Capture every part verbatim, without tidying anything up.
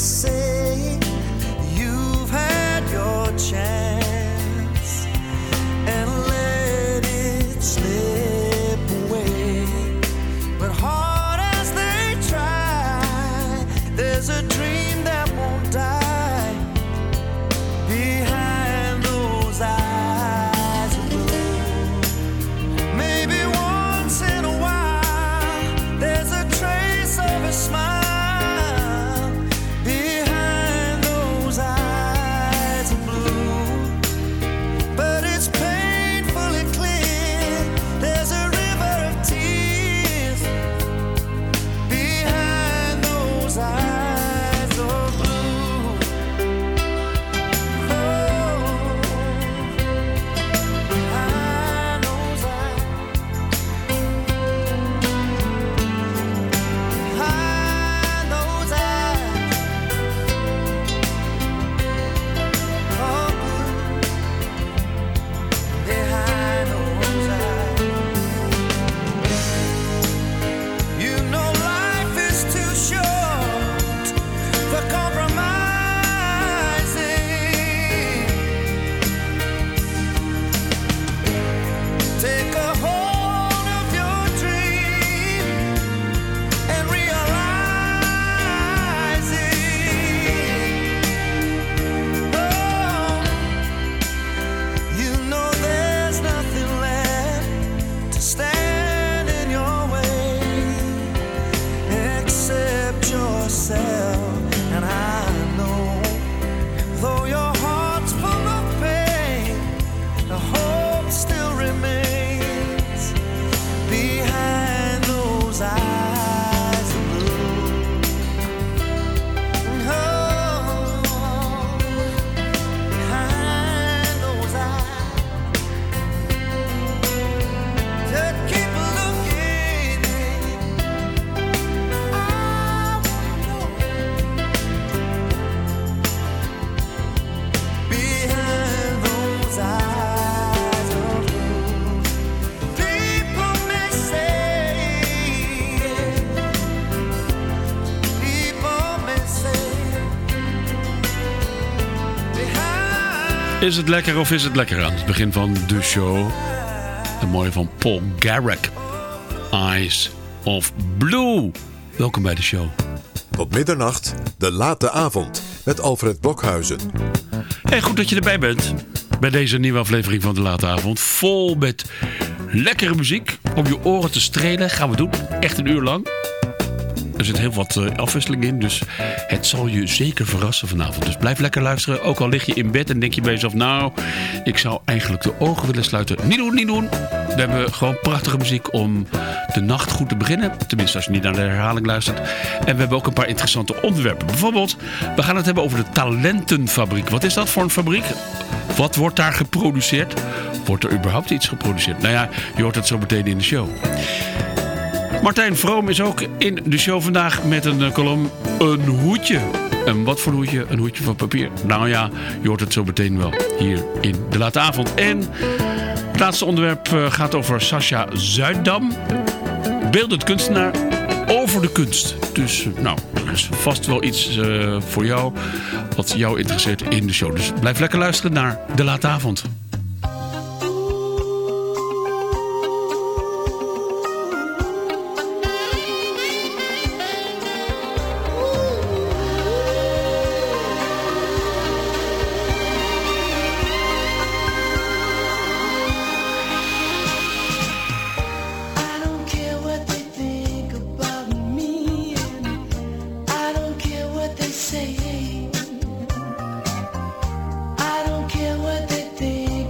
say you've had your chance and let it slip away. But hard as they try, there's a dream that won't die behind those eyes of blue. Maybe once in a while there's a trace of a smile behind those eyes of blue. But it's painfully clear there's a river of tears behind those eyes of blue. Oh, behind those eyes, behind those eyes of blue, behind those eyes. You know life is too short for compromising. Take a hold of your dream and realize it. Oh, you know there's nothing left to stand in your way except yourself. And I know, though your heart's full of pain, the hope still remains behind those eyes of blue. Oh, behind those eyes, just keep looking. I wanna know behind those eyes of blue. People may say, people may say, behind. Is het lekker of is het lekker aan het begin van de show? Een mooie van Paul Garrick. Eyes of Blue. Welkom bij de show. Tot middernacht, de late avond, met Alfred Blokhuizen. Hey, goed dat je erbij bent. Bij deze nieuwe aflevering van de late avond. Vol met lekkere muziek. Om je oren te strelen. Gaan we doen. Echt een uur lang. Er zit heel wat uh, afwisseling in. Dus het zal je zeker verrassen vanavond. Dus blijf lekker luisteren. Ook al lig je in bed en denk je bij jezelf... Nou, ik zou eigenlijk de ogen willen sluiten. Niet doen, niet doen. We hebben gewoon prachtige muziek om de nacht goed te beginnen. Tenminste, als je niet naar de herhaling luistert. En we hebben ook een paar interessante onderwerpen. Bijvoorbeeld, we gaan het hebben over de Talentenfabriek. Wat is dat voor een fabriek? Wat wordt daar geproduceerd? Wordt er überhaupt iets geproduceerd? Nou ja, je hoort het zo meteen in de show. Martijn Vroom is ook in de show vandaag met een uh, column Een hoedje. En wat voor een hoedje? Een hoedje van papier. Nou ja, je hoort het zo meteen wel hier in de late avond. En het laatste onderwerp uh, gaat over Sascha Zuiddam. Beeldend kunstenaar over de kunst. Dus uh, nou, er is vast wel iets uh, voor jou wat jou interesseert in de show. Dus blijf lekker luisteren naar de late avond. I don't care what they think about me, and I don't care what they say. I don't care what they think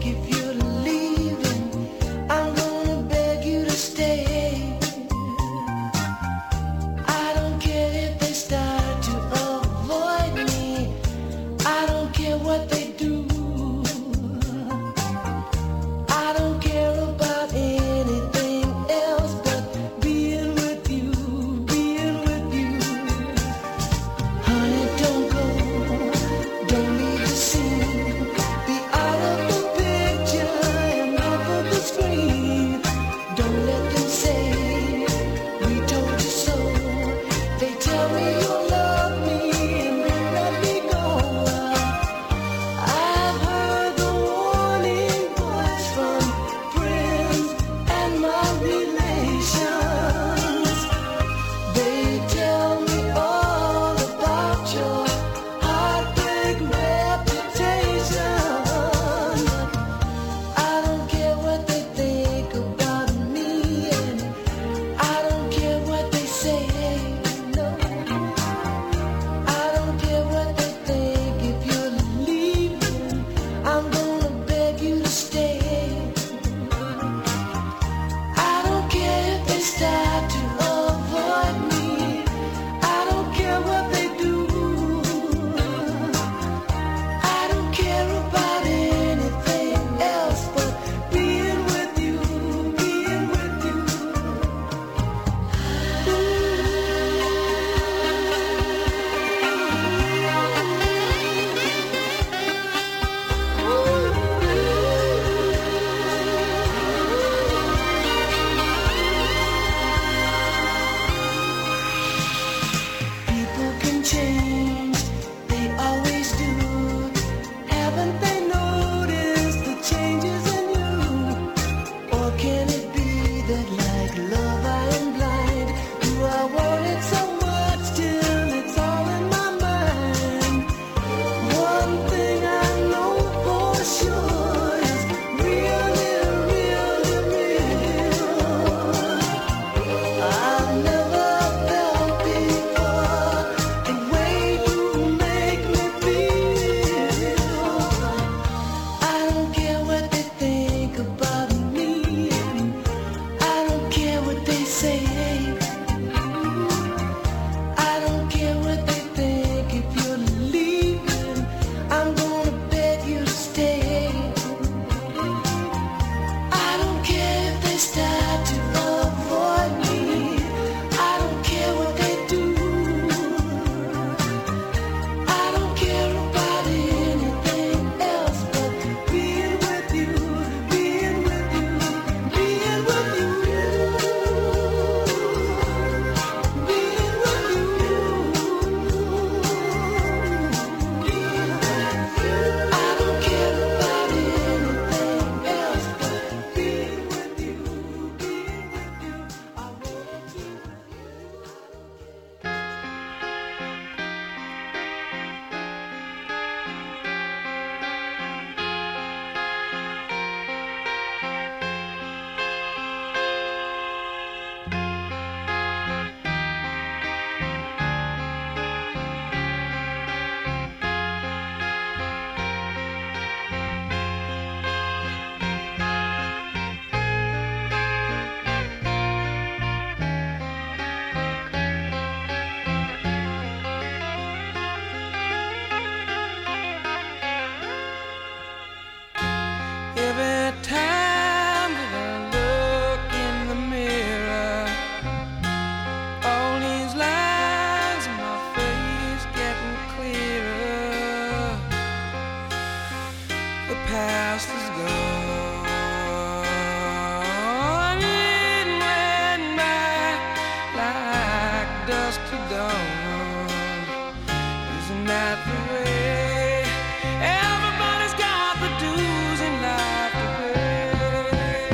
dusk to dawn. Isn't that the way? Everybody's got the dues in life to pay.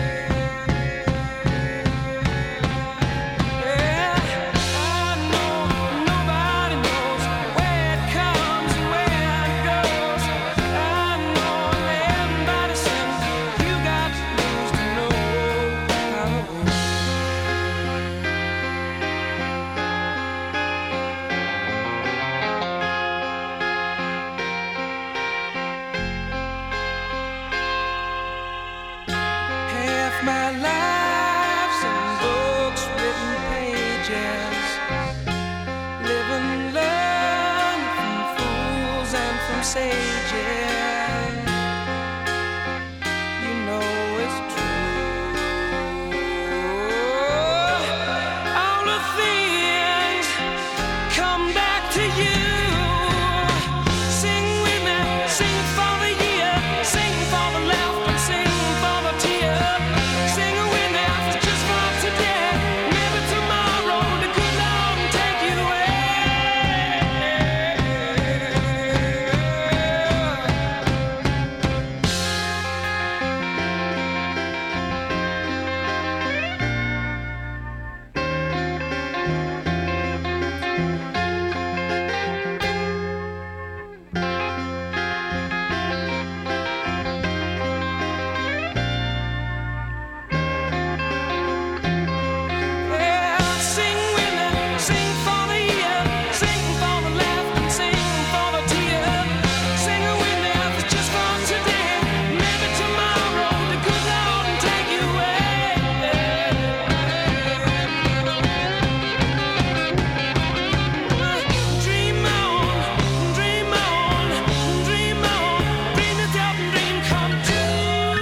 Yeah, I know nobody knows where it comes and where it goes. I know everybody sings. You got to lose to know how it goes. Half my life's in books, written pages. Live and learn from fools and from sages. You know it's true. All the things come back to you. Sing with me, sing for the year, sing for the laugh and sing for the tear. Sing with me, just for today, maybe tomorrow the good Lord will take you away. Yeah, sing with me, sing for the year, sing for the laugh and sing for the tear. Sing with me, just for today, maybe tomorrow the good Lord will take you away. Dream on, dream on, dream on, dream it up and dream come true.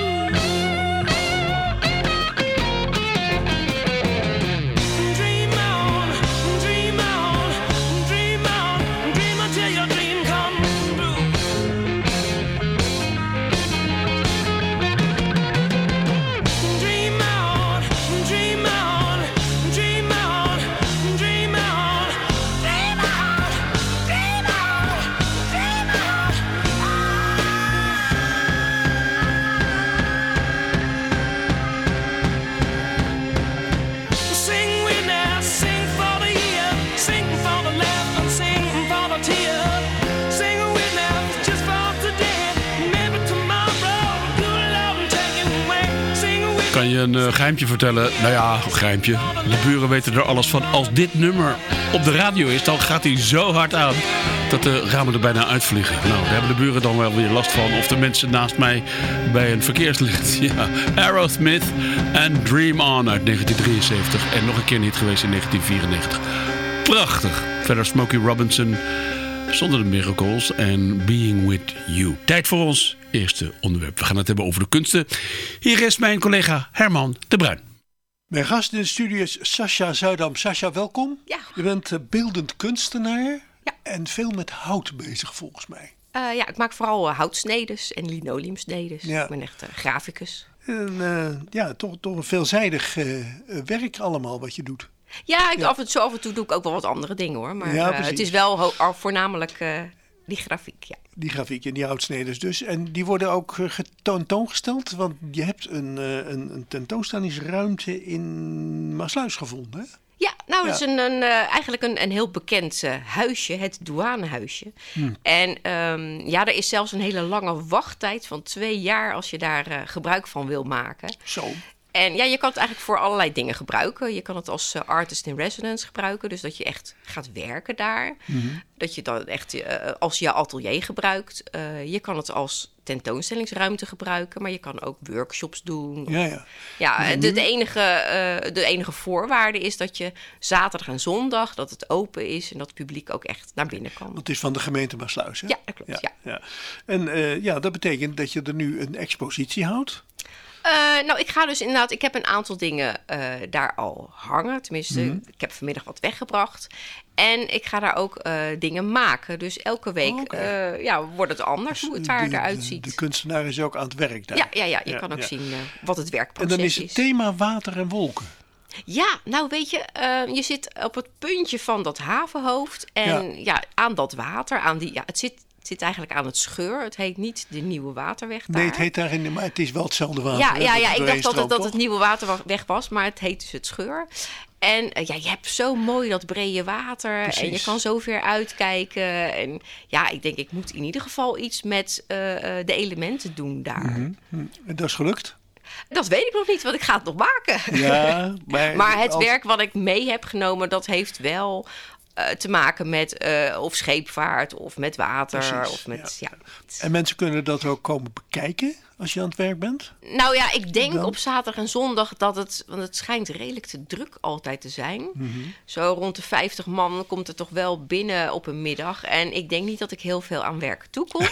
Dream on, dream on, dream on, dream until your dream comes true. Dream on, dream on, dream on, dream on, dream on, dream on, dream on. Sing with me, sing for the year, sing for the laugh and sing for the tear. Sing with me, just for today, maybe tomorrow, good Lord will take you away. Sing with Kan je een uh, geheimtje vertellen? Nou ja, een geheimtje. De buren weten er alles van. Als dit nummer op de radio is, dan gaat hij zo hard aan dat de ramen er bijna uitvliegen. Nou, daar hebben de buren dan wel weer last van. Of de mensen naast mij bij een verkeerslicht. Ja, Aerosmith en Dream On uit negentien drieënzeventig. En nog een keer niet geweest in negentien vierennegentig. Prachtig. Verder Smokey Robinson, Zonder de Miracles en Being With You. Tijd voor ons eerste onderwerp. We gaan het hebben over de kunsten. Hier is mijn collega Herman de Bruin. Mijn gast in de studio is Sascha Zuidam. Sascha, welkom. Ja. Je bent uh, beeldend kunstenaar Ja. en veel met hout bezig volgens mij. Uh, ja, ik maak vooral uh, houtsnedes en linoleumsnedes. Ja. Ik ben echt uh, graficus. En, uh, ja, toch, toch een veelzijdig uh, werk allemaal wat je doet. Ja, ik Ja. Af en, zo af en toe doe ik ook wel wat andere dingen hoor. Maar Ja, uh, precies. het is wel ho- al voornamelijk uh, die grafiek, ja. Die grafiek en die houtsneders dus. En die worden ook uh, tentoongesteld. Want je hebt een, uh, een, een tentoonstellingsruimte in Maasluis gevonden, hè? Ja, nou, Ja. het is een, een, uh, eigenlijk een, een heel bekend uh, huisje, het douanehuisje. Hmm. En um, ja, er is zelfs een hele lange wachttijd van twee jaar als je daar uh, gebruik van wil maken. Zo. En ja, je kan het eigenlijk voor allerlei dingen gebruiken. Je kan het als uh, artist in residence gebruiken. Dus dat je echt gaat werken daar. Mm-hmm. Dat je dan echt uh, als je atelier gebruikt. Uh, je kan het als tentoonstellingsruimte gebruiken. Maar je kan ook workshops doen. Ja, ja. Ja, Maar de, nu- de, enige, uh, de enige voorwaarde is dat je zaterdag en zondag... dat het open is en dat het publiek ook echt naar binnen kan. Dat is van de gemeente Maasluis, hè? Ja, dat klopt, ja. ja. En uh, ja, dat betekent dat je er nu een expositie houdt. Uh, nou, ik ga dus inderdaad... Ik heb een aantal dingen uh, daar al hangen. Tenminste, Mhm. ik heb vanmiddag wat weggebracht. En ik ga daar ook uh, dingen maken. Dus elke week Oh, oké. uh, ja, wordt het anders hoe het daar de, eruit de, ziet. de kunstenaar is ook aan het werk daar. ja, ja, ja, je Ja, kan ook ja. zien uh, wat het En werkproces dan is is. het thema water en wolken. Ja, nou weet je, uh, je zit op het puntje van dat havenhoofd. En ja, ja aan dat water, aan die, ja, het zit... Het zit eigenlijk aan het Scheur. Het heet niet de Nieuwe Waterweg daar. Nee, het heet daarin, maar het is wel hetzelfde water. Ja, hè, ja, dat ja het ik dacht dat het, doorheen dat het stroomt, Nieuwe Waterweg was, maar het heet dus het Scheur. En uh, ja, je hebt zo mooi dat brede water. Precies. En je kan zo ver uitkijken. En ja, ik denk, ik moet in ieder geval iets met uh, uh, de elementen doen daar. Mm-hmm. En dat is gelukt? Dat weet ik nog niet, want ik ga het nog maken. Ja, maar, maar het als... werk wat ik mee heb genomen, dat heeft wel... Uh, te maken met uh, of scheepvaart of met water. Precies, of met, ja. ja. En mensen kunnen dat ook komen bekijken als je aan het werk bent? Nou ja, ik denk Dan? op zaterdag en zondag dat het... Want het schijnt redelijk te druk altijd te zijn. Mm-hmm. Zo rond de vijftig man komt er toch wel binnen op een middag. En ik denk niet dat ik heel veel aan werk toekom.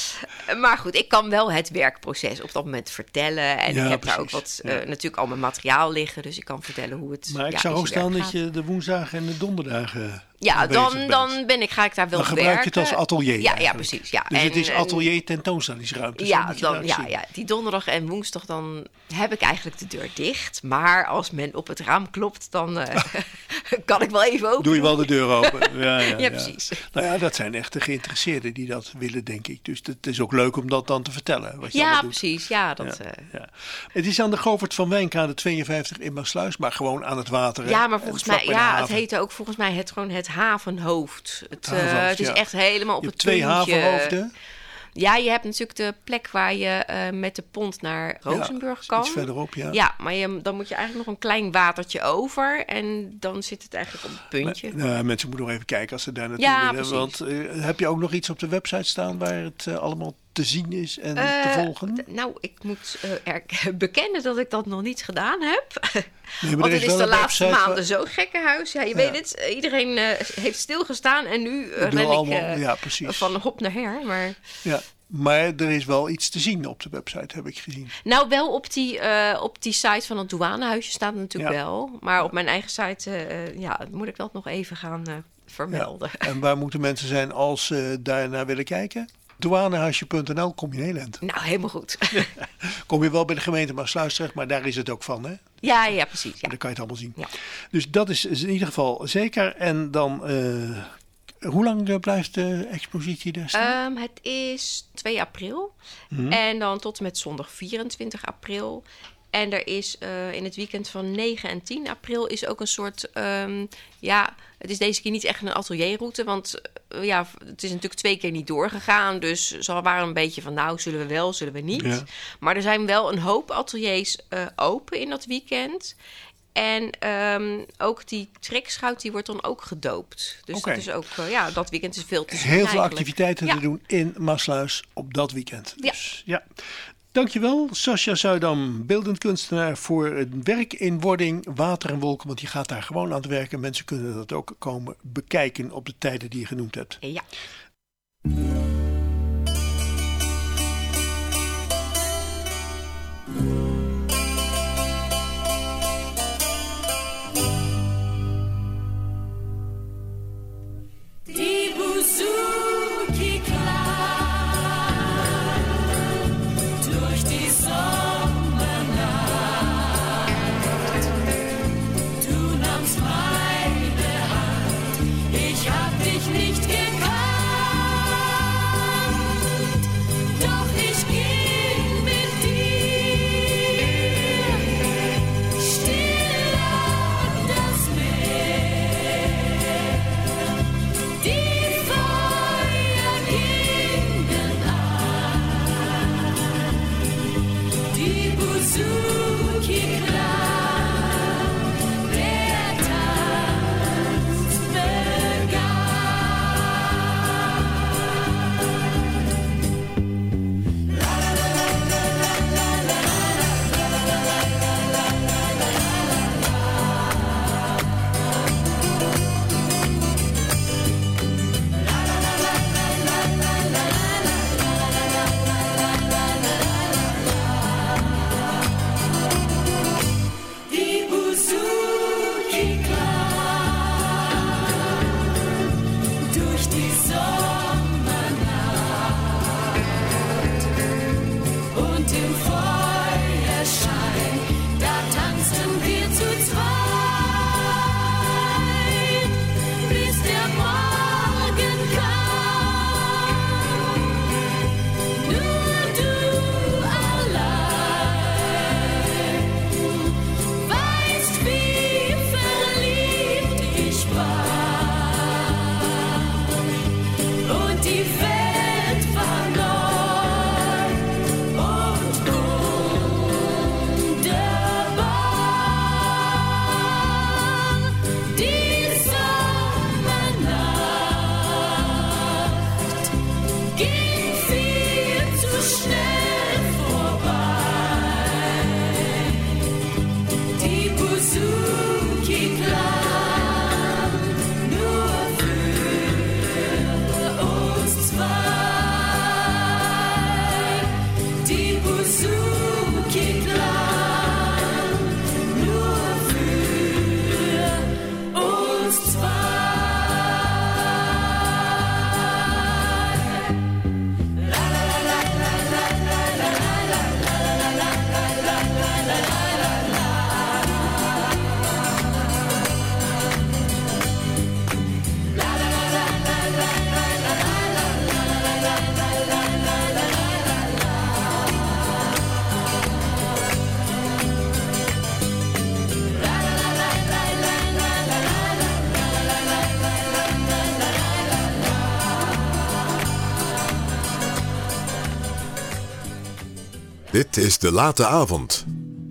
Maar goed, ik kan wel het werkproces op dat moment vertellen. En Ja, ik heb precies. daar ook wat, Ja. uh, natuurlijk al mijn materiaal liggen. Dus ik kan vertellen hoe het Maar ik ja, zag in ook zijn staan werk dat gaat. je de woensdagen en de donderdagen Ja, aanwezig dan, bent. dan ben ik, ga ik daar wel Dan werken. gebruik je het als atelier Ja, ja eigenlijk. precies. Ja. Dus En- het is en- atelier tentoonstellingsruimte. zo Ja, moet je dan, dat ja, zien. ja, die donderdag en woensdag dan heb ik eigenlijk de deur dicht. Maar als men op het raam klopt, dan uh, kan ik wel even open. Doe je wel de deur open. Ja, ja, Ja, precies. Nou ja, dat zijn echt de geïnteresseerden die dat willen, denk ik. Dus het is ook leuk om dat dan te vertellen. Wat je Ja, allemaal doet. precies. Ja, dat, Ja, uh, ja. Het is aan de Govert van Wijnkade tweeënvijftig in Maasluis, maar gewoon aan het water. hè? ja, maar En volgens vlak mij, bij de ja, het haven. heette ook volgens mij het, gewoon het havenhoofd. Het, uh, havenhoofd, het is ja. echt helemaal op Je het hebt twee puntje. havenhoofden. Ja, je hebt natuurlijk de plek waar je uh, met de pont naar Rozenburg Ja, kan. iets verderop, ja. Ja, maar je, dan moet je eigenlijk nog een klein watertje over. En dan zit het eigenlijk op het puntje. Maar, nou, mensen moeten nog even kijken als ze daar naartoe Ja, willen. precies. Want uh, heb je ook nog iets op de website staan waar het uh, allemaal te zien is en te Eh, volgen? d- Nou, ik moet uh, er- bekennen dat ik dat nog niet gedaan heb. Nee, maar Want er het is wel de een laatste website maanden zo gekkenhuis. Ja, je Ja. weet het, uh, iedereen uh, heeft stilgestaan en nu uh, Door ren ik allemaal- uh, ja, precies. van hop naar her. Maar Ja, maar er is wel iets te zien op de website, heb ik gezien. nou, wel op die, uh, op die site van het douanehuisje staat het natuurlijk Ja. wel. Maar op mijn eigen site uh, ja, moet ik dat nog even gaan uh, vermelden. Ja. En waar moeten mensen zijn als ze daarnaar willen kijken? douanehuisje punt n l, kom je heel eind. Nou, helemaal goed. Kom je wel bij de gemeente Maasluis terecht, maar daar is het ook van, hè? ja, ja, precies. Ja. Dan kan je het allemaal zien. Ja. Dus dat is in ieder geval zeker. En dan, uh, hoe lang uh, blijft de expositie daar staan? Um, het is twee april. Mhm. En dan tot en met zondag vierentwintig april. En er is uh, in het weekend van negen en tien april is ook een soort... Um, ja, het is deze keer niet echt een atelierroute. Want uh, ja, het is natuurlijk twee keer niet doorgegaan. Dus ze waren een beetje van, nou, zullen we wel, zullen we niet. Ja. Maar er zijn wel een hoop ateliers uh, open in dat weekend. En um, ook die trekschuit die wordt dan ook gedoopt. Dus Oké. dat is ook, uh, ja, dat weekend is veel te zien Heel veel eigenlijk. activiteiten Ja. te doen in Maasluis op dat weekend. Ja. Dus, ja. Dankjewel, Sascha Zuidam, beeldend kunstenaar, voor het werk in wording, water en wolken. Want je gaat daar gewoon aan het werken. Mensen kunnen dat ook komen bekijken op de tijden die je genoemd hebt. Ja. Die Buzuki klang durch die Sommernacht. Du nahmst meine Hand, ich hab dich nicht gekannt. ist zwei. Dit is De Late Avond.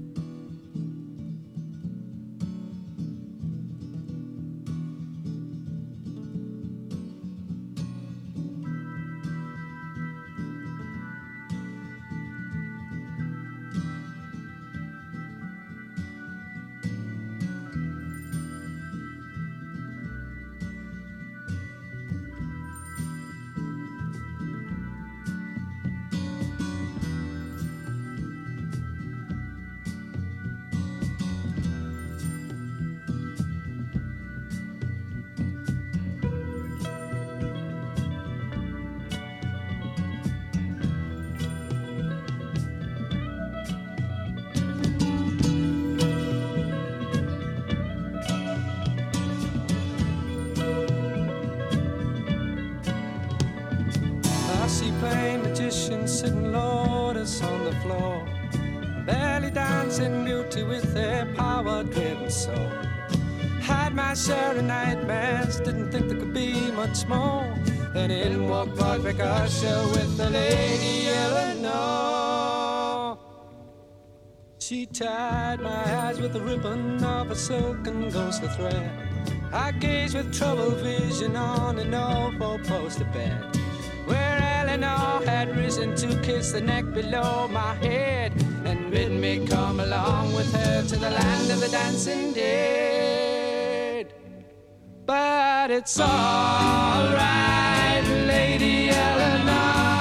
Plain magicians sitting lotus on the floor, barely dancing beauty with their power-driven soul. Had my share of nightmares, didn't think there could be much more. Then in walked Roderick Usher with the Lady Eleanor. She tied my eyes with the ribbon of a silken ghostly thread. I gazed with troubled vision on an old four-poster bed, where Eleanor had risen to kiss the neck below my head and bid me come along with her to the land of the dancing dead. But it's all right, Lady Eleanor.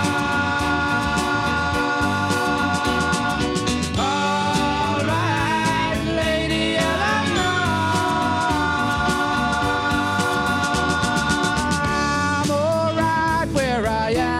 All right, Lady Eleanor. I'm all right where I am.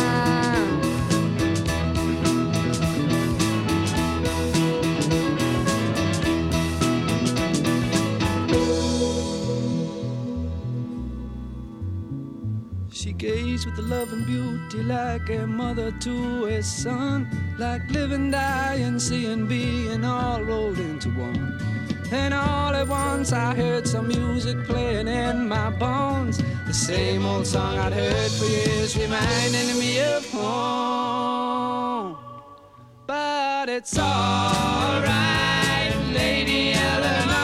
She gazed with the love and beauty like a mother to a son, like living, dying, seeing, being all rolled into one. And all at once I heard some music playing in my bones, the same old song I'd heard for years, reminding me of home. But it's all right, Lady Eleanor.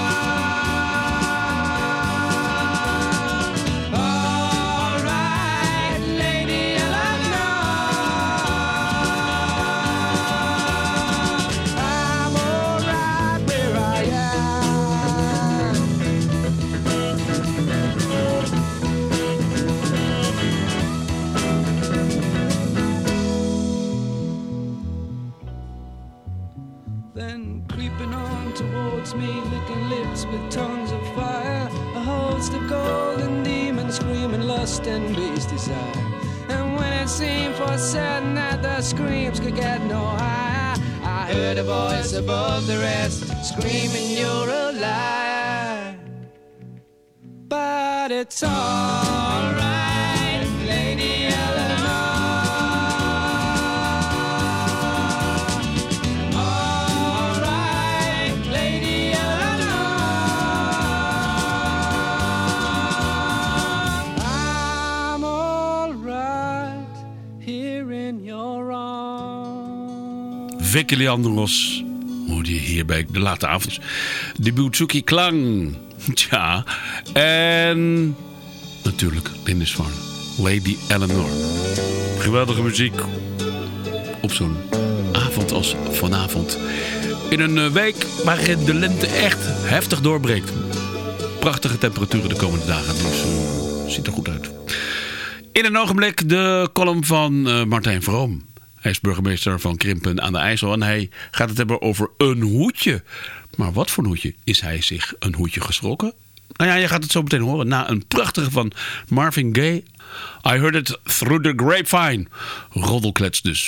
Me licking lips with tongues of fire, a host of golden demons screaming lust and base desire. And when it seemed for certain that the screams could get no higher, I heard a voice above the rest screaming, "You're a liar." But it's all right, Lady Eleanor. Vicky Leandros hoorde je hier bij De Late Avond. De Bouzouki Klang. Tja. En natuurlijk Lindisfarne. Lady Eleanor. Geweldige muziek. Op zo'n avond als vanavond. In een week waarin de lente echt heftig doorbreekt. Prachtige temperaturen de komende dagen. Dus uh, ziet er goed uit. In een ogenblik de column van uh, Martijn Vroom. Hij is burgemeester van Krimpen aan de IJssel en hij gaat het hebben over een hoedje. Maar wat voor een hoedje? Is hij zich een hoedje geschrokken? Nou ja, je gaat het zo meteen horen. Na een prachtige van Marvin Gaye. I heard it through the grapevine. Roddelklets dus.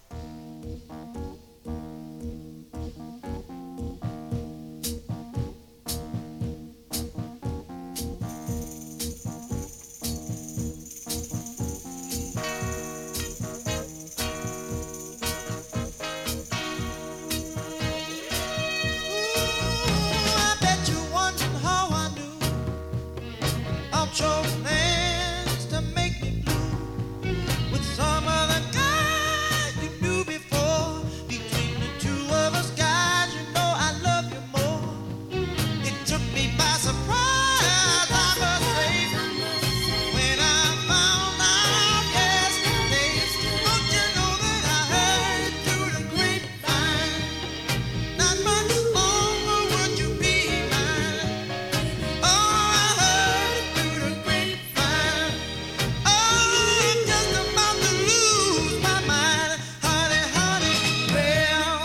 I bet you wondering how I knew of your plans to make me blue with some other guy you knew before. Between the two of us guys, you know I love you more. It took me by surprise, I must say, when I found out yesterday. Don't you know that I heard it through the grapevine? Not much longer would you be mine. Oh, I heard it through the grapevine. Oh, I'm just about to lose my mind, honey, honey. Well,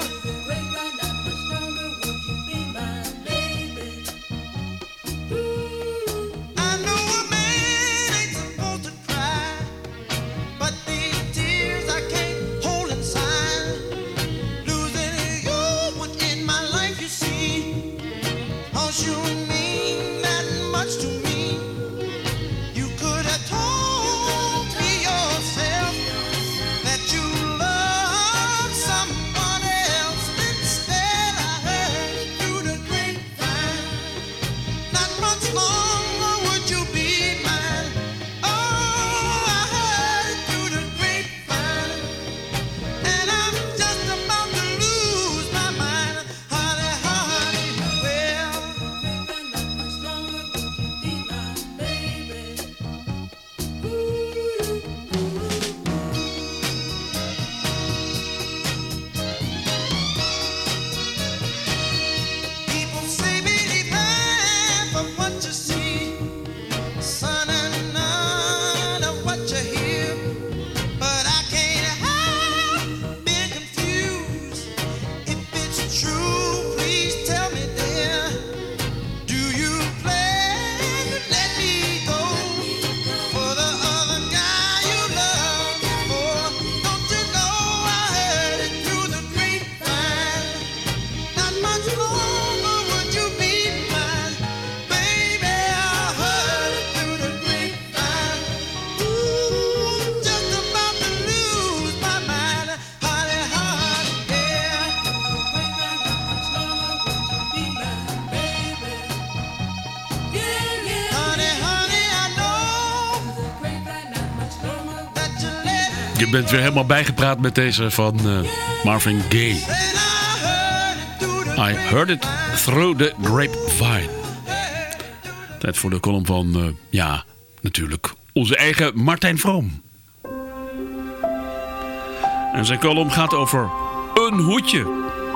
I know a man ain't supposed to cry, but these tears I can't hold inside. Losing you was in my life, you see. 'Cause you mean that much to me. You could have told me yourself that you love someone else. Instead, I heard it through the grapevine. Not much longer would you be mine. Oh, I heard it through the grapevine. And I'm just about to lose my mind, honey, honey. Well, people say believe half of what you see, son, and none of what you hear. But I can't help being confused. If it's true, please tell me, dear. Do you plan to let me go for the other guy you love before? Don't you know I heard it through the grapevine? Not much longer would you be mine, baby. I heard it through the grapevine. Ooh, just about to lose my mind, honey, honey, yeah. Honey, honey, I know that you let Je bent weer helemaal bijgepraat met deze van eh, Marvin Gaye. and I heard it through the I heard it through the grapevine. Tijd voor de column van, eh, ja, natuurlijk, onze eigen Martijn Vroom. En zijn column gaat over een hoedje.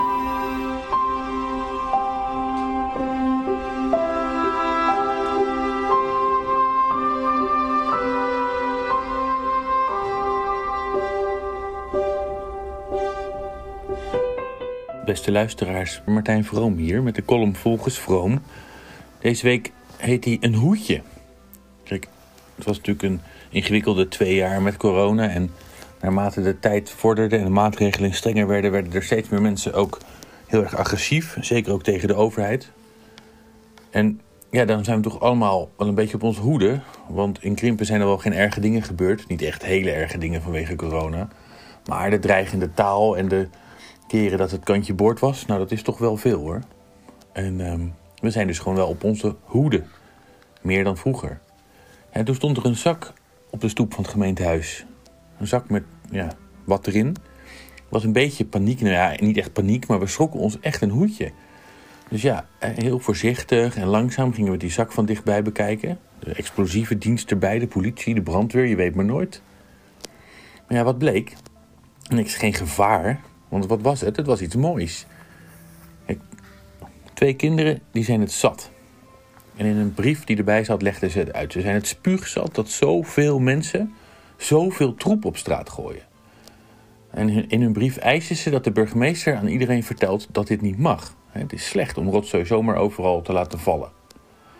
Beste luisteraars, Martijn Vroom hier met de column Volgens Vroom. Deze week heet hij Een Hoedje. Kijk, het was natuurlijk een ingewikkelde twee jaar met corona. En naarmate de tijd vorderde en de maatregelen strenger werden, werden er steeds meer mensen ook heel erg agressief. Zeker ook tegen de overheid. En ja, dan zijn we toch allemaal wel een beetje op onze hoede. Want in Krimpen zijn er wel geen erge dingen gebeurd. Niet echt hele erge dingen vanwege corona. Maar de dreigende taal en de keren dat het kantje boord was, nou dat is toch wel veel hoor. En um, we zijn dus gewoon wel op onze hoede. Meer dan vroeger. En toen stond er een zak op de stoep van het gemeentehuis. Een zak met, ja, wat erin. Was een beetje paniek. Nou ja, niet echt paniek, maar we schrokken ons echt een hoedje. Dus ja, heel voorzichtig en langzaam gingen we die zak van dichtbij bekijken. De explosieve dienst erbij, de politie, de brandweer, je weet maar nooit. Maar ja, wat bleek? Niks, geen gevaar. Want wat was het? Het was iets moois. Kijk, twee kinderen, die zijn het zat. En in een brief die erbij zat, legden ze het uit. Ze zijn het spuugzat dat zoveel mensen zoveel troep op straat gooien. En in hun brief eisen ze dat de burgemeester aan iedereen vertelt dat dit niet mag. Het is slecht om rotzooi zomaar overal te laten vallen.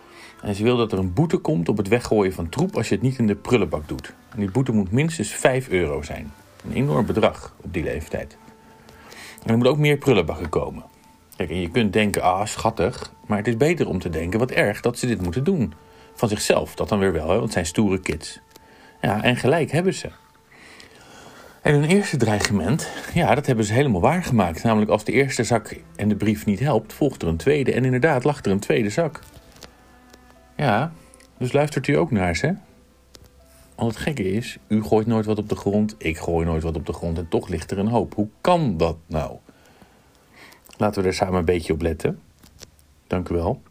En ze wil dat er een boete komt op het weggooien van troep als je het niet in de prullenbak doet. En die boete moet minstens vijf euro zijn. Een enorm bedrag op die leeftijd. En er moeten ook meer prullenbakken komen. Kijk, en je kunt denken, ah, schattig. Maar het is beter om te denken, wat erg dat ze dit moeten doen. Van zichzelf, dat dan weer wel, hè, want het zijn stoere kids. Ja, en gelijk hebben ze. En hun eerste dreigement, ja, dat hebben ze helemaal waargemaakt. Namelijk als de eerste zak en de brief niet helpt, volgt er een tweede. En inderdaad lag er een tweede zak. Ja, dus luistert u ook naar ze. Want het gekke is, u gooit nooit wat op de grond, ik gooi nooit wat op de grond en toch ligt er een hoop. Hoe kan dat nou? Laten we er samen een beetje op letten. Dank u wel.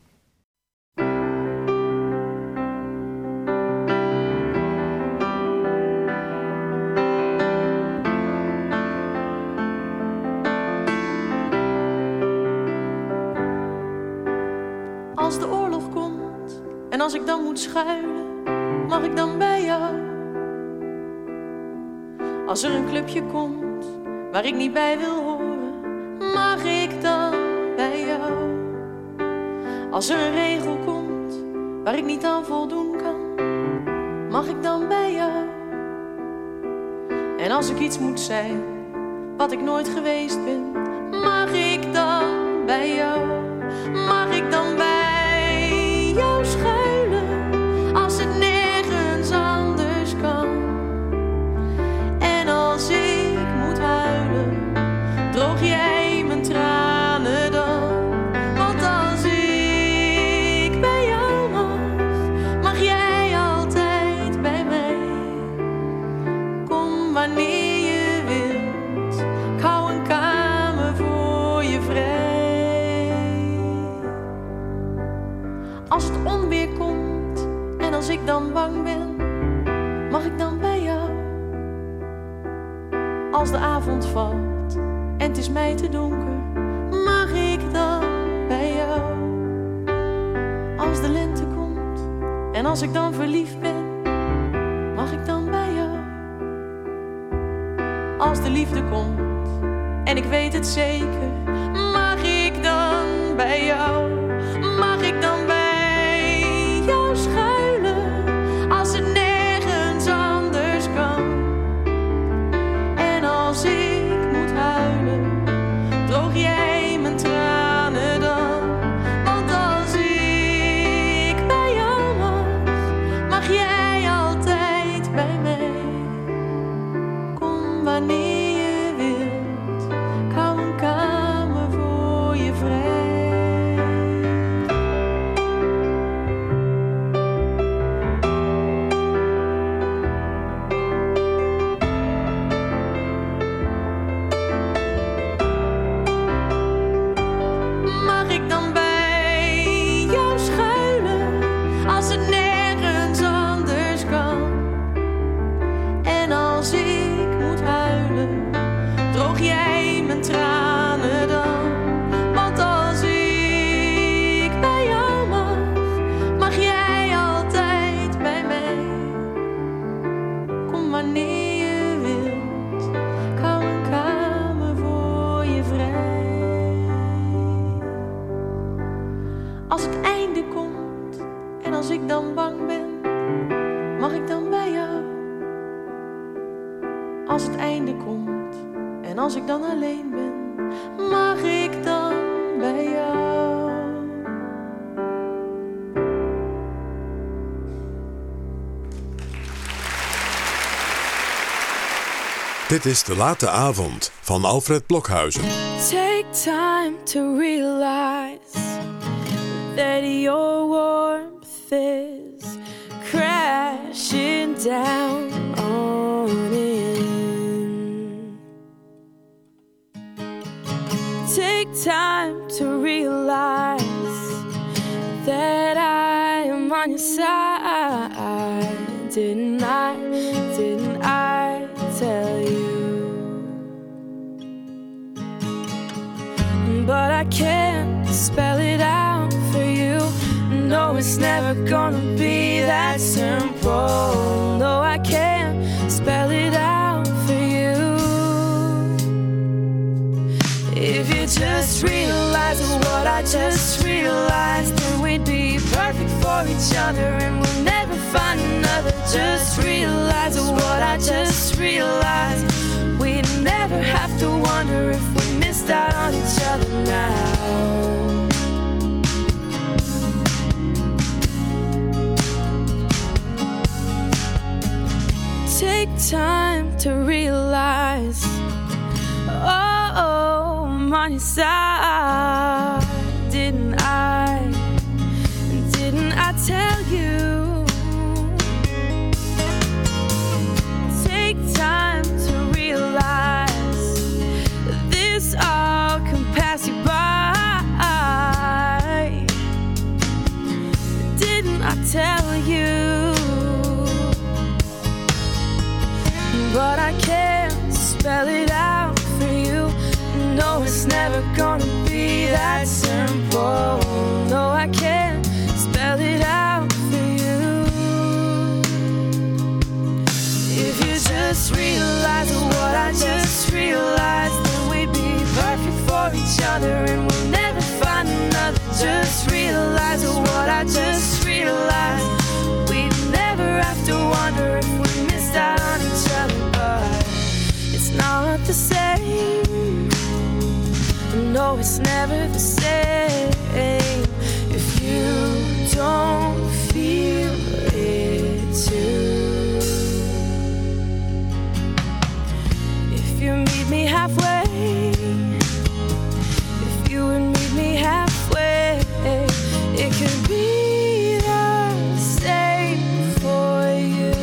Als de oorlog komt en als ik dan moet schuilen, mag ik dan bij jou? Als er een clubje komt waar ik niet bij wil horen, mag ik dan bij jou? Als er een regel komt waar ik niet aan voldoen kan, mag ik dan bij jou? En als ik iets moet zijn wat ik nooit geweest ben, mag ik dan bij jou? Mag ik dan bij jou schuilen als het nergens anders kan? En als ik moet huilen, droog jij mijn tranen dan? Want als ik bij jou mag, mag jij altijd bij mij. Kom wanneer je wilt, ik hou een kamer voor je vrij. Als het onweer komt en als ik dan bang ben, mag ik dan bij jou? Als de avond valt en het is mij te donker, mag ik dan bij jou? Als de lente komt en als ik dan verliefd ben, mag ik dan bij jou? Als de liefde komt en ik weet het zeker, mag ik dan bij jou? Mag ik dan bij jou schuilen als het nergens anders kan? En als ik moet huilen, droog jij mijn tranen dan? Want als ik bij jou mag, mag jij altijd bij mij. Kom wanneer je wilt, ik hou een kamer voor je vrij. Mag ik dan bij jou schuilen als het nergens anders kan? En als ik moet huilen, droog jij mijn tranen dan? Want als ik bij jou mag, mag jij altijd bij mij. Kom wanneer je wilt, ik hou een kamer voor je vrij. Als het einde komt en als ik dan bang ben, mag ik dan bij jou? Als het einde komt en als ik dan alleen ben, mag ik dan bij jou? Dit is De Late Avond van Alfred Blokhuizen. Take time to realize that your warmth is crashing down on in. Take time to realize that I am on your side. Didn't I, didn't I tell you? But I can't spell it out for you. No, it's never gonna be that simple. No, I can't spell it out for you. If you just realize what I just realized. Then we'd be perfect for each other and we'll never find another. Just realize what I just realized. We'd never have to wonder if we missed out on each other now. Take time to realize, oh, oh, I'm on your side. Didn't I, didn't I tell you? Take time to realize this all can pass you by. Didn't I tell you? But I can't spell it out for you. No, it's never gonna be that simple. No, I can't spell it out for you. If you just realize what I just realized, then we'd be perfect for each other and we'll never find another. Just realize what I just realized. We'd never have to wonder if we missed out on each other. But it's not the same. No, it's never the same if you don't feel it too. If you meet me halfway, if you would meet me halfway, it could be the same for you.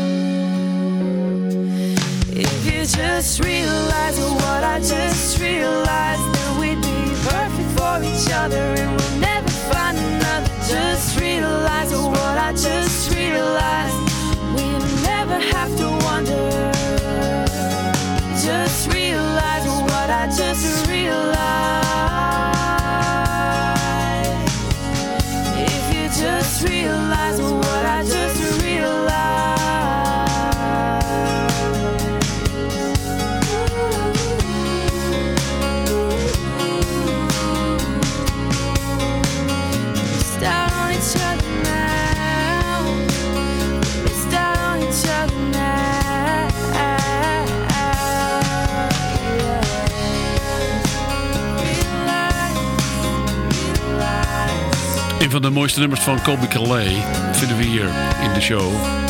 If you just realize what I just realized, then we'd be perfect for each other and we'll never find another. Just realize what I just realized. We'd never have to wonder. Just realize what I just realized. If you just realize what I just realized. Een van de mooiste nummers van Colbie Caillat vinden we hier in de show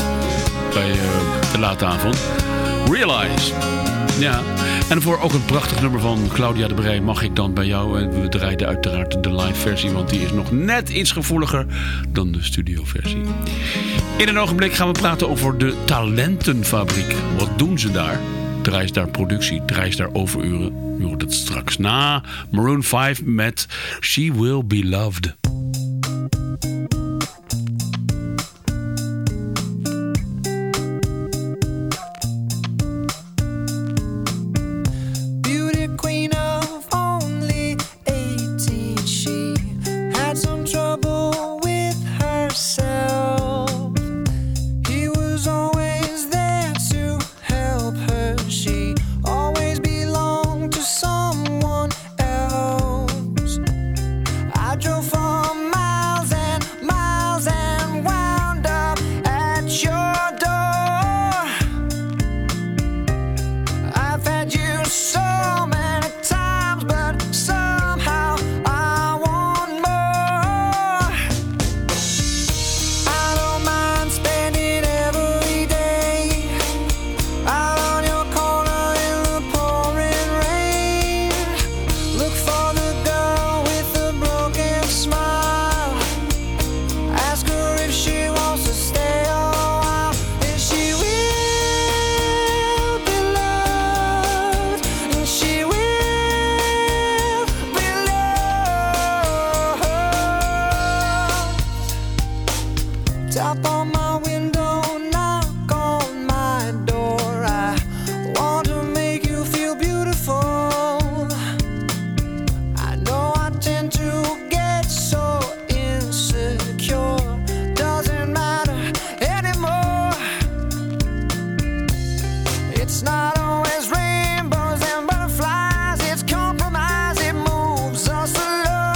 bij uh, de late avond. Realize. Ja. En voor ook een prachtig nummer van Claudia de Brij, Mag ik dan bij jou. En we draaiden uiteraard de live versie, want die is nog net iets gevoeliger dan de studioversie. In een ogenblik gaan we praten over de Talentenfabriek. Wat doen ze daar? Draaien ze daar productie? Draaien ze daar overuren? U hoort het straks na Maroon vijf met She Will Be Loved. It's not always rainbows and butterflies, it's compromise, it moves us along.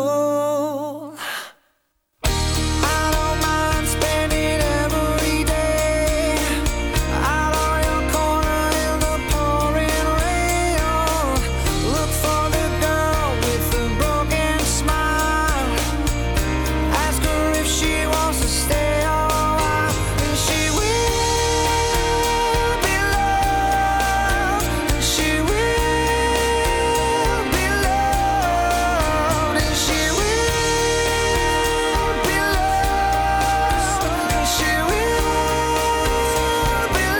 soul. I don't mind spending every day out on your corner in the pouring rain. Oh, look for the girl with the broken smile. Ask her if she wants to stay a while, and she will be loved. And she will be loved. And she will be loved. And she will be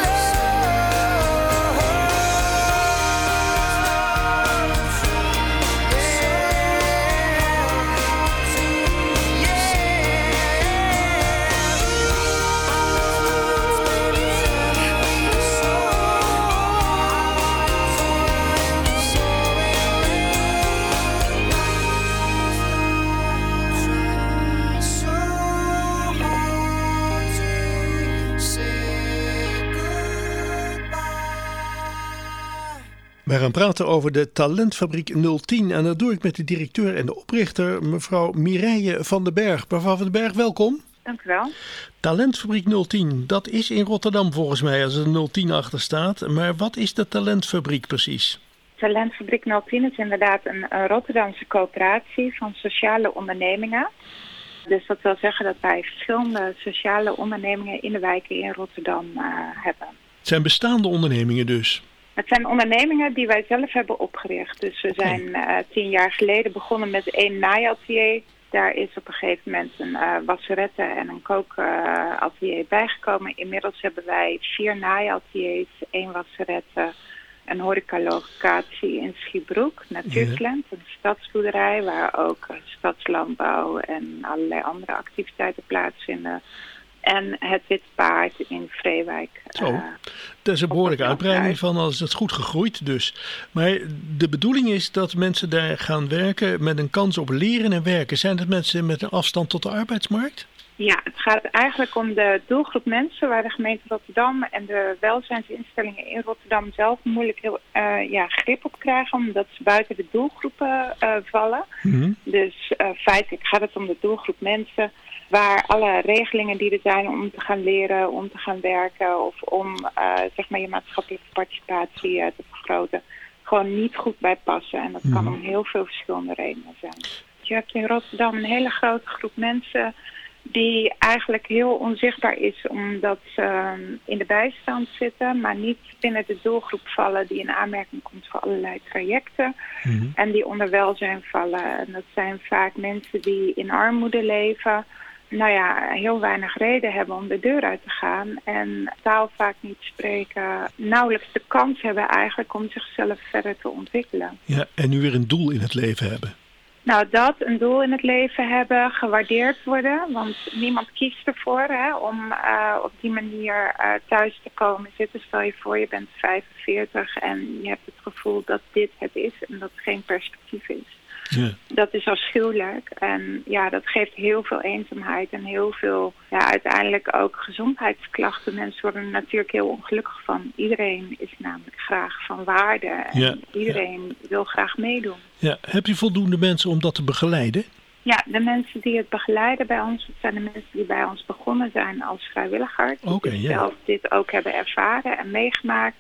We gaan praten over de Talentfabriek nul tien en dat doe ik met de directeur en de oprichter, mevrouw Mireille van den Berg. Mevrouw van den Berg, welkom. Dank u wel. Talentfabriek nul tien, dat is in Rotterdam volgens mij als er nul tien achter staat. Maar wat is de Talentfabriek precies? Talentfabriek nul tien is inderdaad een, een Rotterdamse coöperatie van sociale ondernemingen. Dus dat wil zeggen dat wij verschillende sociale ondernemingen in de wijken in Rotterdam uh, hebben. Het zijn bestaande ondernemingen dus. Het zijn ondernemingen die wij zelf hebben opgericht. Dus we zijn uh, tien jaar geleden begonnen met één naaiatelier. Daar is op een gegeven moment een uh, wasserette en een kookatelier uh, bijgekomen. Inmiddels hebben wij vier naaiateliers, één wasserette, een horecalocatie in Schiebroek, Natuursland, een stadsboerderij waar ook uh, stadslandbouw en allerlei andere activiteiten plaatsvinden. En het Witte Paard in Vreewijk. Zo, uh, dat is een behoorlijke uitbreiding van, als het goed gegroeid dus. Maar de bedoeling is dat mensen daar gaan werken met een kans op leren en werken. Zijn het mensen met een afstand tot de arbeidsmarkt? Ja, het gaat eigenlijk om de doelgroep mensen waar de gemeente Rotterdam en de welzijnsinstellingen in Rotterdam zelf moeilijk heel, uh, ja, grip op krijgen, omdat ze buiten de doelgroepen uh, vallen. Mm-hmm. Dus uh, feitelijk gaat het om de doelgroep mensen waar alle regelingen die er zijn om te gaan leren, om te gaan werken of om uh, zeg maar je maatschappelijke participatie uh, te vergroten, gewoon niet goed bij passen. En dat mm-hmm. kan om heel veel verschillende redenen zijn. Je hebt in Rotterdam een hele grote groep mensen die eigenlijk heel onzichtbaar is omdat ze uh, in de bijstand zitten, maar niet binnen de doelgroep vallen die in aanmerking komt voor allerlei trajecten. Mm-hmm. En die onder welzijn vallen. En dat zijn vaak mensen die in armoede leven, nou ja, heel weinig reden hebben om de deur uit te gaan en taal vaak niet spreken, nauwelijks de kans hebben eigenlijk om zichzelf verder te ontwikkelen. Ja, en nu weer een doel in het leven hebben. Nou, dat, een doel in het leven hebben, gewaardeerd worden, want niemand kiest ervoor hè, om uh, op die manier uh, thuis te komen zitten. Stel je voor, je bent vijfenveertig en je hebt het gevoel dat dit het is en dat het geen perspectief is. Ja. Dat is afschuwelijk en ja, dat geeft heel veel eenzaamheid en heel veel, ja, uiteindelijk ook gezondheidsklachten. Mensen worden er natuurlijk heel ongelukkig van. Iedereen is namelijk graag van waarde en ja. iedereen ja. wil graag meedoen. Ja. Heb je voldoende mensen om dat te begeleiden? Ja, de mensen die het begeleiden bij ons, dat zijn de mensen die bij ons begonnen zijn als vrijwilliger. Die okay, ja. zelf dit ook hebben ervaren en meegemaakt.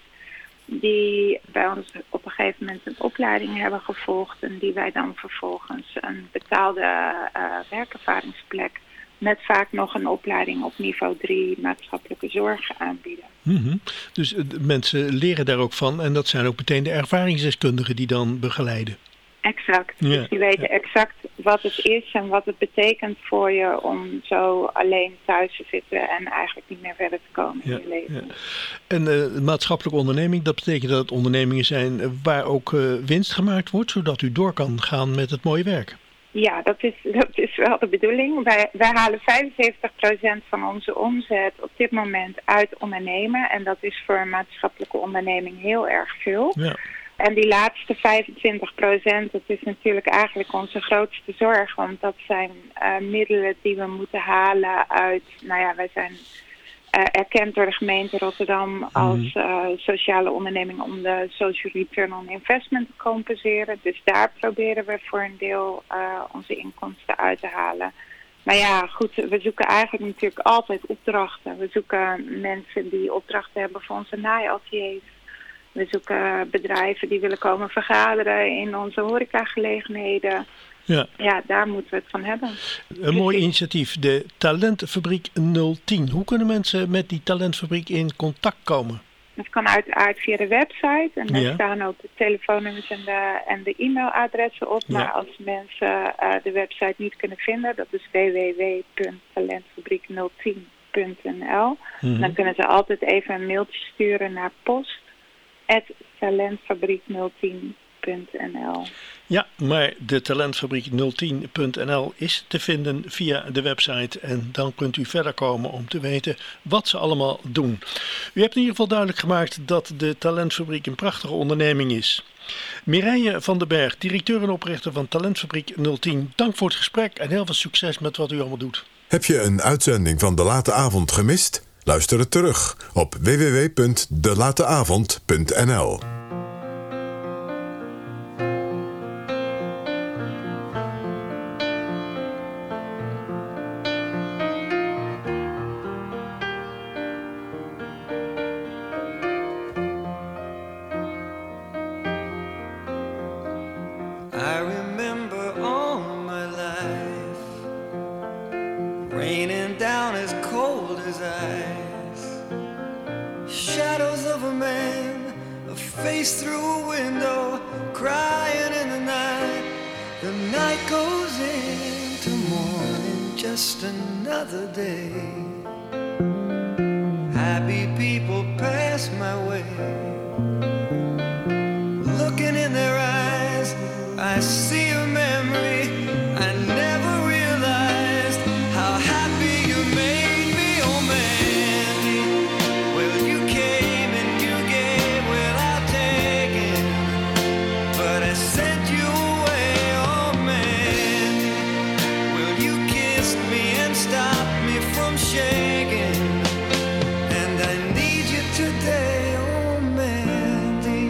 Die bij ons op een gegeven moment een opleiding hebben gevolgd en die wij dan vervolgens een betaalde uh, werkervaringsplek met vaak nog een opleiding op niveau drie maatschappelijke zorg aanbieden. Mm-hmm. Dus uh, mensen leren daar ook van en dat zijn ook meteen de ervaringsdeskundigen die dan begeleiden. Exact. Ja, dus die weten ja. exact wat het is en wat het betekent voor je om zo alleen thuis te zitten en eigenlijk niet meer verder te komen ja, in je leven. Ja. En uh, maatschappelijke onderneming, dat betekent dat het ondernemingen zijn waar ook uh, winst gemaakt wordt, zodat u door kan gaan met het mooie werk. Ja, dat is, dat is wel de bedoeling. Wij, wij halen vijfenzeventig procent van onze omzet op dit moment uit ondernemen en dat is voor een maatschappelijke onderneming heel erg veel. Ja. En die laatste vijfentwintig procent, dat is natuurlijk eigenlijk onze grootste zorg. Want dat zijn uh, middelen die we moeten halen uit, nou ja, wij zijn uh, erkend door de gemeente Rotterdam als uh, sociale onderneming om de social return on investment te compenseren. Dus daar proberen we voor een deel uh, onze inkomsten uit te halen. Maar ja, goed, we zoeken eigenlijk natuurlijk altijd opdrachten. We zoeken mensen die opdrachten hebben voor onze naaiateliers. We zoeken bedrijven die willen komen vergaderen in onze horecagelegenheden. Ja. Ja, daar moeten we het van hebben. Een mooi initiatief, de Talentfabriek nul tien. Hoe kunnen mensen met die Talentfabriek in contact komen? Het kan uiteraard via de website. En daar Ja. staan ook de telefoonnummers en de, en de e-mailadressen op. Ja. Maar als mensen uh, de website niet kunnen vinden, dat is w w w punt talentfabriek nul tien punt n l. Mhm. Dan kunnen ze altijd even een mailtje sturen naar post apenstaartje talentfabriek nul tien punt n l. Ja, maar de Talentfabriek nul tien punt n l is te vinden via de website. En dan kunt u verder komen om te weten wat ze allemaal doen. U hebt in ieder geval duidelijk gemaakt dat de Talentfabriek een prachtige onderneming is. Mireille van den Berg, directeur en oprichter van Talentfabriek nul tien. Dank voor het gesprek en heel veel succes met wat u allemaal doet. Heb je een uitzending van De Late Avond gemist? Luister het terug op w w w punt de late avond punt n l. I remember all my life raining down as cold as ice. Shadows of a man, a face through a window, crying in the night. The night goes into morning, just another day. Happy people pass my way, looking in their eyes. I see a memory. I never realized how happy you made me, oh Mandy. Well, you came and you gave without taking, but I sent you away, oh Mandy. Well, you kissed me and stopped me from shaking, and I need you today, oh Mandy.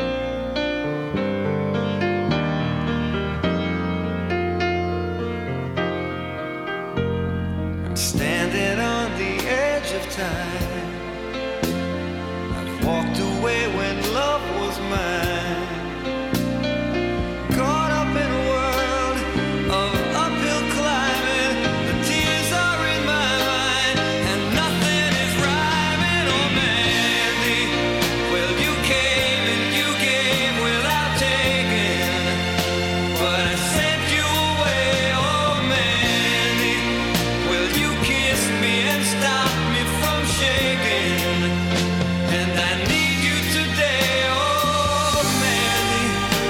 Standing on the edge of time, I've walked away when love was mine. Caught up in a world of uphill climbing, the tears are in my mind, and nothing is rhyming, oh Mandy. Well, you came and you gave without taking, but I sent you away, oh Mandy. Well, you kissed me and stopped me from shaking, and I need you today, oh Mandy.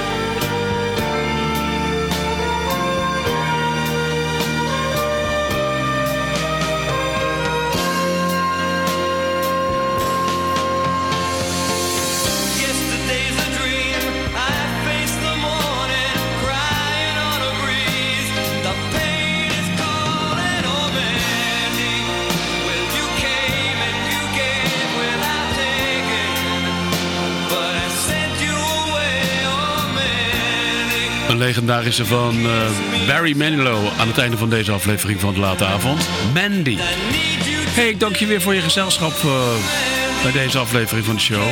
Yesterday's a dream, I face the morning, crying on a breeze. The pain is calling, oh Mandy. Well, you came and you gave without taking, but I sent you away, oh Mandy. Een legendarische van uh, Barry Manilow aan het einde van deze aflevering van De Late Avond. Mandy. Hey, ik dank je weer voor je gezelschap uh, bij deze aflevering van de show.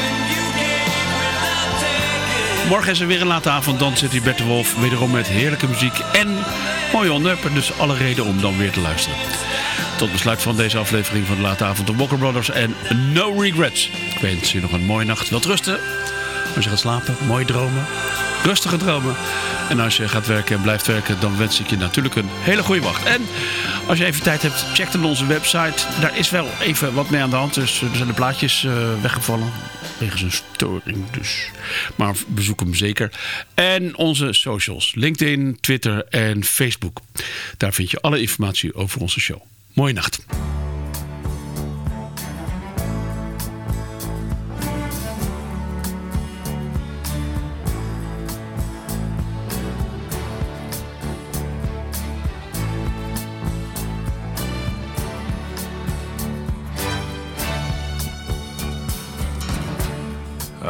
Morgen is er weer een late avond. Dan zit hier Bert de Wolf wederom met heerlijke muziek en mooie onderwerpen. Dus alle reden om dan weer te luisteren. Tot besluit van deze aflevering van De Late Avond de Walker Brothers en No Regrets. Ik wens je nog een mooie nacht. Wilt rusten? Als je gaat slapen, mooie dromen. Rustige dromen. En als je gaat werken en blijft werken, dan wens ik je natuurlijk een hele goede wacht. En als je even tijd hebt, check dan onze website. Daar is wel even wat mee aan de hand. Dus er zijn de plaatjes uh, weggevallen. Wegens een storing dus. Maar bezoek hem zeker. En onze socials. LinkedIn, Twitter en Facebook. Daar vind je alle informatie over onze show. Mooie nacht.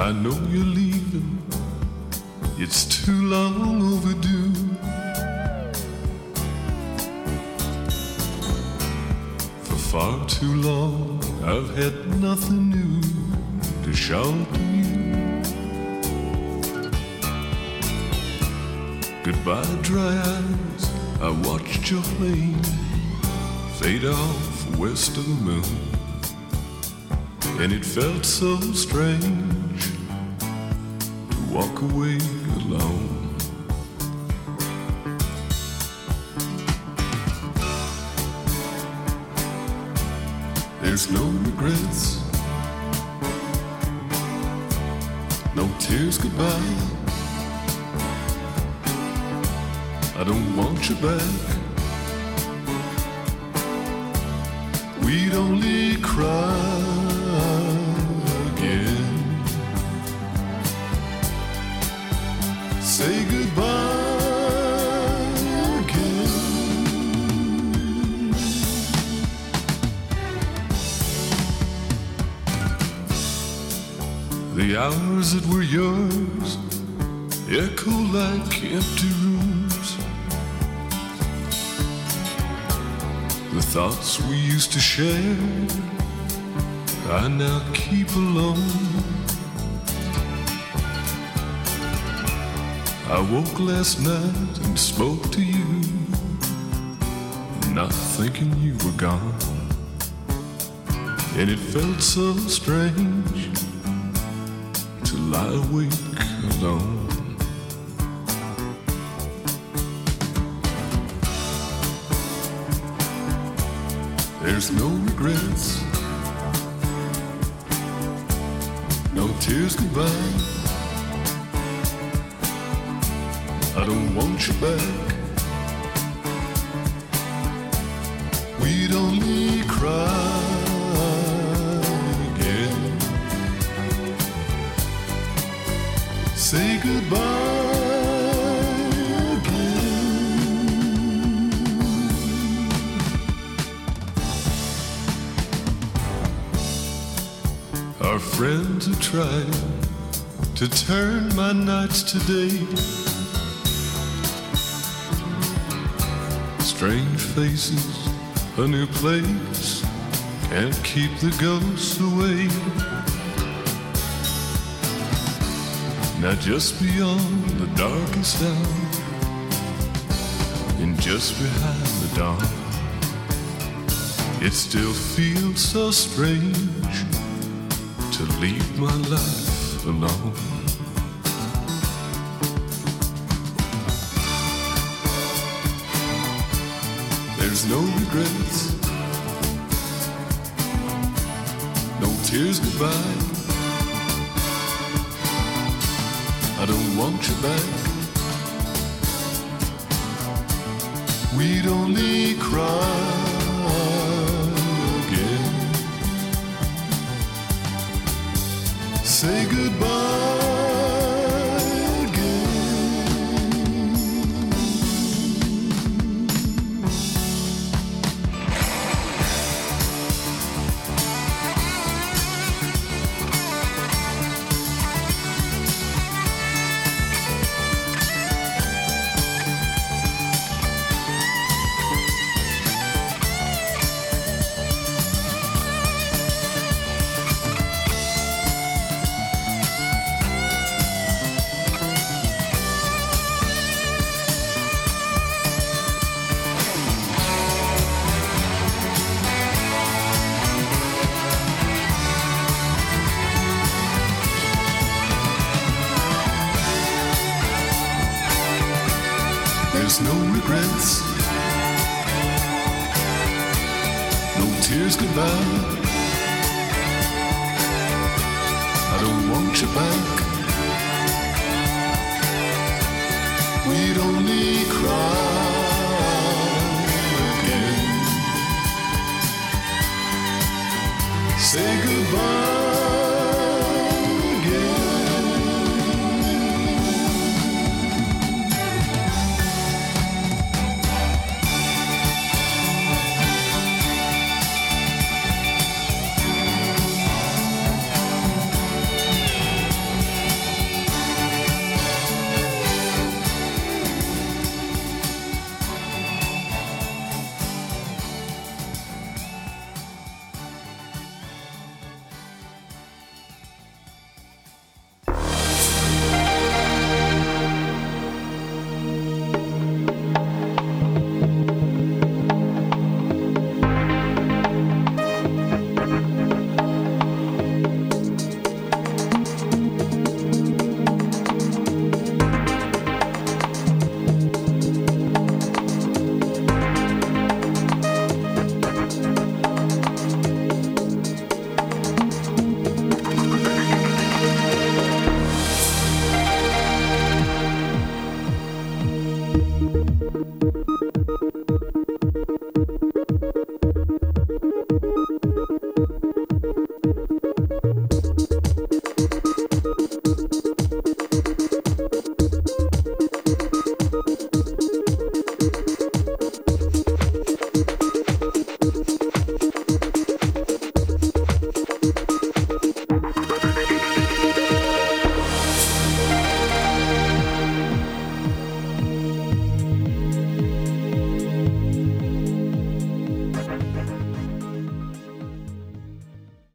I know you're leaving, it's too long overdue. For far too long I've had nothing new to shout to you. Goodbye, dry eyes, I watched your plane fade off west of the moon, and it felt so strange to walk away alone. There's no regrets, no tears goodbye. I don't want you back. We'd only cry again. Say goodbye again. The hours that were yours echo like empty rooms. The thoughts we used to share I now keep alone. I woke last night and spoke to you, not thinking you were gone, and it felt so strange to lie awake alone. There's no regrets, no tears goodbye. I don't want you back. We'd only cry again. Say goodbye. Our friends have tried to turn my nights to day. Strange faces, a new place, can't keep the ghosts away. Now just beyond the darkest hour, and just behind the dawn, it still feels so strange to leave my life alone. There's no regrets, no tears goodbye. I don't want you back. We'd only cry again. Say goodbye again. There's no regrets, no tears goodbye. I don't want you back. We'd only cry